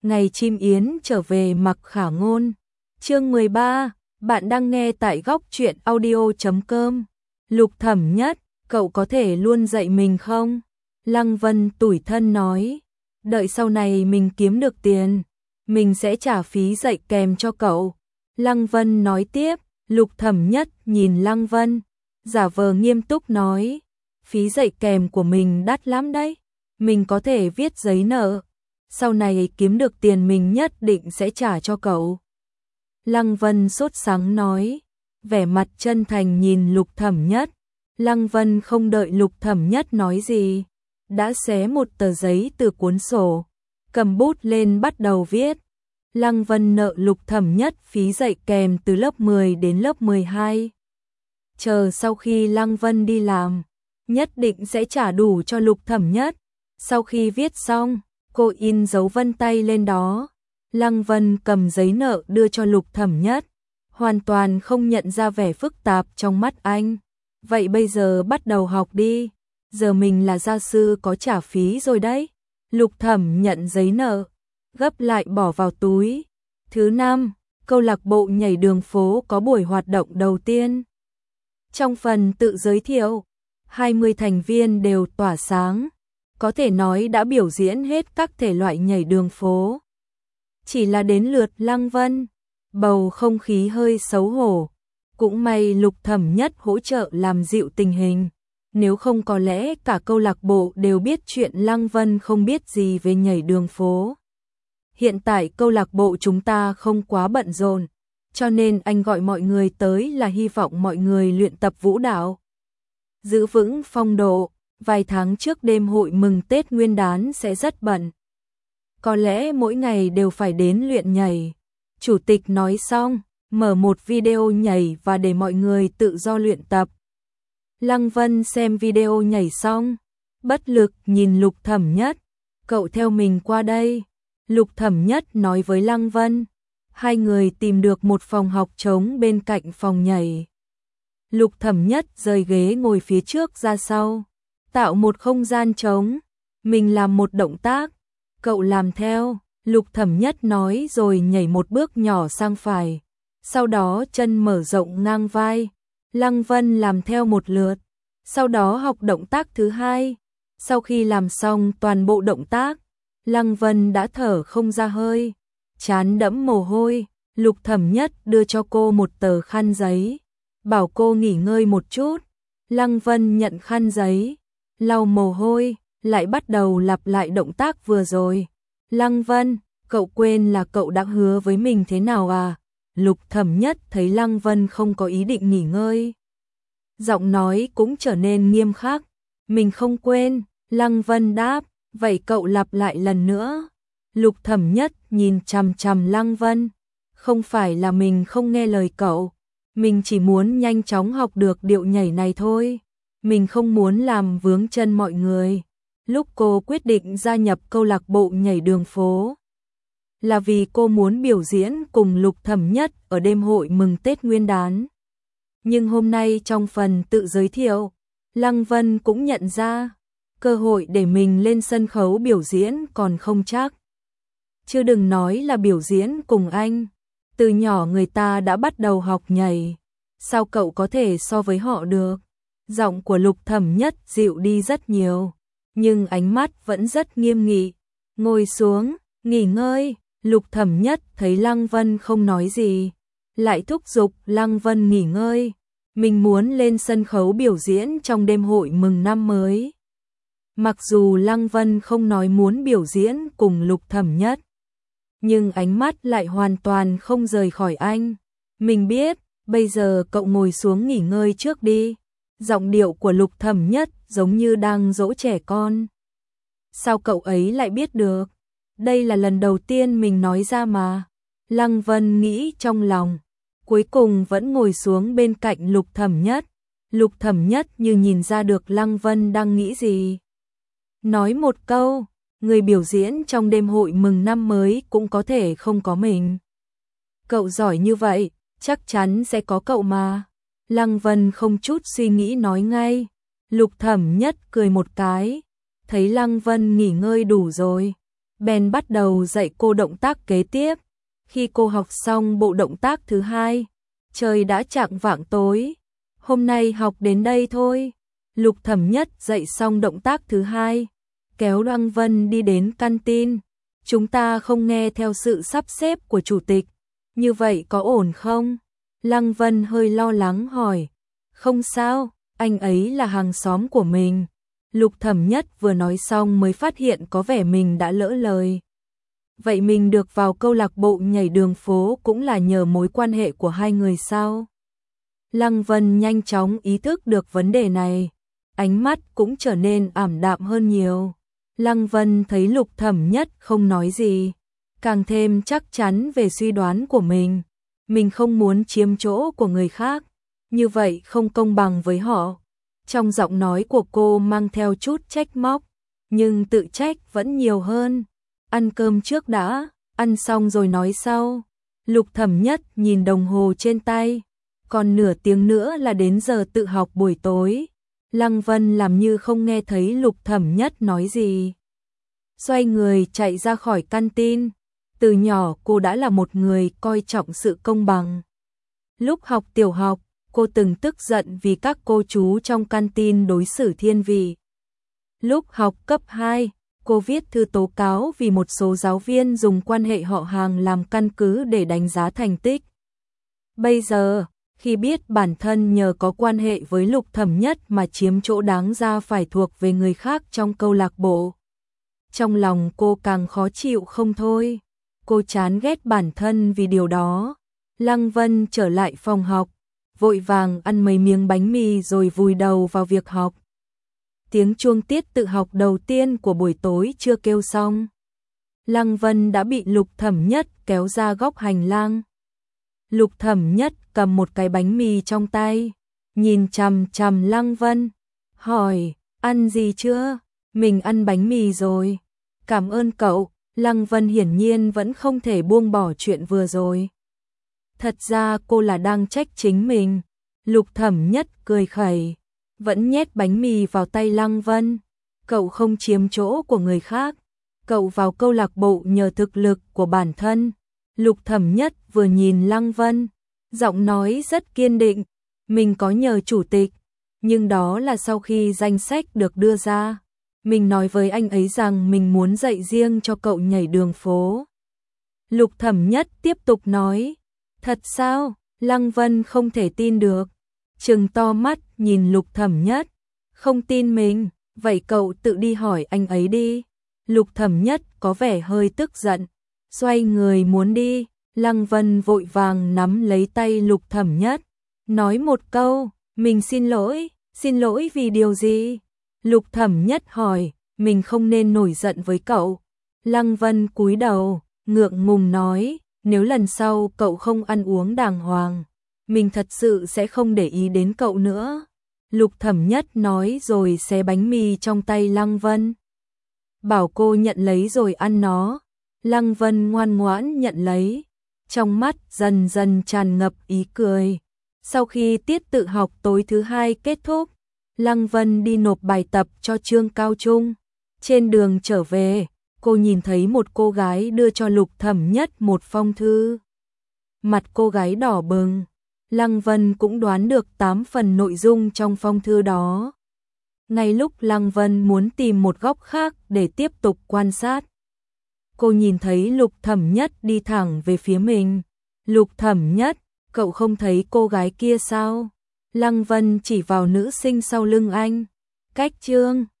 Ngày chim yến trở về Mặc Khả Ngôn. Chương 13, bạn đang nghe tại góc truyện audio.com. Lục Thẩm Nhất, cậu có thể luôn dạy mình không? Lăng Vân tủi thân nói, đợi sau này mình kiếm được tiền, mình sẽ trả phí dạy kèm cho cậu. Lăng Vân nói tiếp, Lục Thẩm Nhất nhìn Lăng Vân, giả vờ nghiêm túc nói, phí dạy kèm của mình đắt lắm đấy, mình có thể viết giấy nợ, sau này kiếm được tiền mình nhất định sẽ trả cho cậu. Lăng Vân sốt sắng nói, vẻ mặt chân thành nhìn Lục Thẩm Nhất. Lăng Vân không đợi Lục Thẩm Nhất nói gì, đã xé một tờ giấy từ cuốn sổ, cầm bút lên bắt đầu viết. Lăng Vân nợ Lục Thẩm Nhất phí dạy kèm từ lớp 10 đến lớp 12. Chờ sau khi Lăng Vân đi làm, nhất định sẽ trả đủ cho Lục Thẩm Nhất. Sau khi viết xong, cô in dấu vân tay lên đó. Lăng Vân cầm giấy nợ đưa cho Lục Thẩm Nhất, hoàn toàn không nhận ra vẻ phức tạp trong mắt anh. Vậy bây giờ bắt đầu học đi, giờ mình là gia sư có trả phí rồi đấy. Lục Thẩm nhận giấy nợ, gấp lại bỏ vào túi. Thứ năm, câu lạc bộ nhảy đường phố có buổi hoạt động đầu tiên. Trong phần tự giới thiệu, 20 thành viên đều tỏa sáng, có thể nói đã biểu diễn hết các thể loại nhảy đường phố. Chỉ là đến lượt Lăng Vân, bầu không khí hơi xấu hổ. Cũng may Lục Thẩm Nhất hỗ trợ làm dịu tình hình, nếu không có lẽ cả câu lạc bộ đều biết chuyện Lăng Vân không biết gì về nhảy đường phố. Hiện tại câu lạc bộ chúng ta không quá bận rộn, cho nên anh gọi mọi người tới là hy vọng mọi người luyện tập vũ đạo, giữ vững phong độ. Vài tháng trước đêm hội mừng Tết Nguyên đán sẽ rất bận, có lẽ mỗi ngày đều phải đến luyện nhảy. Chủ tịch nói xong, mở một video nhảy và để mọi người tự do luyện tập. Lăng Vân xem video nhảy xong, bất lực nhìn Lục Thẩm Nhất, cậu theo mình qua đây. Lục Thẩm Nhất nói với Lăng Vân, hai người tìm được một phòng học trống bên cạnh phòng nhảy. Lục Thẩm Nhất rời ghế ngồi phía trước ra sau, tạo một không gian trống, mình làm một động tác, cậu làm theo. Lục Thẩm Nhất nói rồi nhảy một bước nhỏ sang phải, sau đó chân mở rộng ngang vai. Lăng Vân làm theo một lượt, sau đó học động tác thứ hai. Sau khi làm xong toàn bộ động tác, Lăng Vân đã thở không ra hơi, trán đẫm mồ hôi. Lục Thẩm Nhất đưa cho cô một tờ khăn giấy, bảo cô nghỉ ngơi một chút. Lăng Vân nhận khăn giấy, lau mồ hôi, lại bắt đầu lặp lại động tác vừa rồi. Lăng Vân, cậu quên là cậu đã hứa với mình thế nào à? Lục Thẩm Nhất thấy Lăng Vân không có ý định nghỉ ngơi, giọng nói cũng trở nên nghiêm khắc. Mình không quên, Lăng Vân đáp, vậy cậu lặp lại lần nữa. Lục Thẩm Nhất nhìn chằm chằm Lăng Vân, không phải là mình không nghe lời cậu, mình chỉ muốn nhanh chóng học được điệu nhảy này thôi, mình không muốn làm vướng chân mọi người. Lúc cô quyết định gia nhập câu lạc bộ nhảy đường phố, là vì cô muốn biểu diễn cùng Lục Thẩm Nhất ở đêm hội mừng Tết Nguyên đán. Nhưng hôm nay trong phần tự giới thiệu, Lăng Vân cũng nhận ra, cơ hội để mình lên sân khấu biểu diễn còn không chắc. Chứ đừng nói là biểu diễn cùng anh, từ nhỏ người ta đã bắt đầu học nhảy, sao cậu có thể so với họ được? Giọng của Lục Thẩm Nhất dịu đi rất nhiều, nhưng ánh mắt vẫn rất nghiêm nghị. Ngồi xuống, nghỉ ngơi. Lục Thẩm Nhất thấy Lăng Vân không nói gì, lại thúc giục Lăng Vân nghỉ ngơi. Mình muốn lên sân khấu biểu diễn trong đêm hội mừng năm mới. Mặc dù Lăng Vân không nói muốn biểu diễn cùng Lục Thẩm Nhất, nhưng ánh mắt lại hoàn toàn không rời khỏi anh. Mình biết, bây giờ cậu ngồi xuống nghỉ ngơi trước đi. Giọng điệu của Lục Thẩm Nhất giống như đang dỗ trẻ con. Sao cậu ấy lại biết được? Đây là lần đầu tiên mình nói ra mà. Lăng Vân nghĩ trong lòng, cuối cùng vẫn ngồi xuống bên cạnh Lục Thẩm Nhất. Lục Thẩm Nhất như nhìn ra được Lăng Vân đang nghĩ gì. Nói một câu, người biểu diễn trong đêm hội mừng năm mới cũng có thể không có mình. Cậu giỏi như vậy, chắc chắn sẽ có cậu mà. Lăng Vân không chút suy nghĩ nói ngay. Lục Thẩm Nhất cười một cái, thấy Lăng Vân nghỉ ngơi đủ rồi, bèn bắt đầu dạy cô động tác kế tiếp. Khi cô học xong bộ động tác thứ hai, trời đã chạng vạng tối. Hôm nay học đến đây thôi. Lục Thẩm Nhất dạy xong động tác thứ hai, kéo Lăng Vân đi đến canteen. Chúng ta không nghe theo sự sắp xếp của chủ tịch, như vậy có ổn không? Lăng Vân hơi lo lắng hỏi. Không sao, anh ấy là hàng xóm của mình. Lục Thẩm Nhất vừa nói xong mới phát hiện có vẻ mình đã lỡ lời. Vậy mình được vào câu lạc bộ nhảy đường phố cũng là nhờ mối quan hệ của hai người sao? Lăng Vân nhanh chóng ý thức được vấn đề này, ánh mắt cũng trở nên ảm đạm hơn nhiều. Lăng Vân thấy Lục Thẩm Nhất không nói gì, càng thêm chắc chắn về suy đoán của mình. Mình không muốn chiếm chỗ của người khác, như vậy không công bằng với họ. Trong giọng nói của cô mang theo chút trách móc, nhưng tự trách vẫn nhiều hơn. Ăn cơm trước đã, ăn xong rồi nói sau. Lục Thẩm Nhất nhìn đồng hồ trên tay, còn nửa tiếng nữa là đến giờ tự học buổi tối. Lăng Vân làm như không nghe thấy Lục Thẩm Nhất nói gì. Xoay người chạy ra khỏi canteen. Từ nhỏ cô đã là một người coi trọng sự công bằng. Lúc học tiểu học, cô từng tức giận vì các cô chú trong canteen đối xử thiên vị. Lúc học cấp 2, cô viết thư tố cáo vì một số giáo viên dùng quan hệ họ hàng làm căn cứ để đánh giá thành tích. Bây giờ, khi biết bản thân nhờ có quan hệ với Lục Thẩm Nhất mà chiếm chỗ đáng ra phải thuộc về người khác trong câu lạc bộ, trong lòng cô càng khó chịu không thôi. Cô chán ghét bản thân vì điều đó. Lăng Vân trở lại phòng học, vội vàng ăn mấy miếng bánh mì rồi vùi đầu vào việc học. Tiếng chuông tiết tự học đầu tiên của buổi tối chưa kêu xong, Lăng Vân đã bị Lục Thẩm Nhất kéo ra góc hành lang. Lục Thẩm Nhất cầm một cái bánh mì trong tay, nhìn chằm chằm Lăng Vân, hỏi, ăn gì chưa? Mình ăn bánh mì rồi. Cảm ơn cậu. Lăng Vân hiển nhiên vẫn không thể buông bỏ chuyện vừa rồi. Thật ra cô là đang trách chính mình. Lục Thẩm Nhất cười khẩy, vẫn nhét bánh mì vào tay Lăng Vân. Cậu không chiếm chỗ của người khác, cậu vào câu lạc bộ nhờ thực lực của bản thân. Lục Thẩm Nhất vừa nhìn Lăng Vân, giọng nói rất kiên định, mình có nhờ chủ tịch, nhưng đó là sau khi danh sách được đưa ra. Mình nói với anh ấy rằng mình muốn dạy riêng cho cậu nhảy đường phố. Lục Thẩm Nhất tiếp tục nói, thật sao? Lăng Vân không thể tin được, trừng to mắt nhìn Lục Thẩm Nhất, không tin mình, vậy cậu tự đi hỏi anh ấy đi. Lục Thẩm Nhất có vẻ hơi tức giận, xoay người muốn đi. Lăng Vân vội vàng nắm lấy tay Lục Thẩm Nhất, nói một câu, mình xin lỗi vì điều gì? Lục Thẩm Nhất hỏi, mình không nên nổi giận với cậu. Lăng Vân cúi đầu, ngượng ngùng nói, nếu lần sau cậu không ăn uống đàng hoàng, mình thật sự sẽ không để ý đến cậu nữa. Lục Thẩm Nhất nói rồi xé bánh mì trong tay Lăng Vân, bảo cô nhận lấy rồi ăn nó. Lăng Vân ngoan ngoãn nhận lấy, trong mắt dần dần tràn ngập ý cười. Sau khi tiết tự học tối thứ hai kết thúc, Lăng Vân đi nộp bài tập cho Trương Cao Trung. Trên đường trở về, cô nhìn thấy một cô gái đưa cho Lục Thẩm Nhất một phong thư. Mặt cô gái đỏ bừng, Lăng Vân cũng đoán được 8 phần nội dung trong phong thư đó. Ngay lúc Lăng Vân muốn tìm một góc khác để tiếp tục quan sát, cô nhìn thấy Lục Thẩm Nhất đi thẳng về phía mình. Lục Thẩm Nhất, cậu không thấy cô gái kia sao? Lăng Vân chỉ vào nữ sinh sau lưng anh. Cách Trương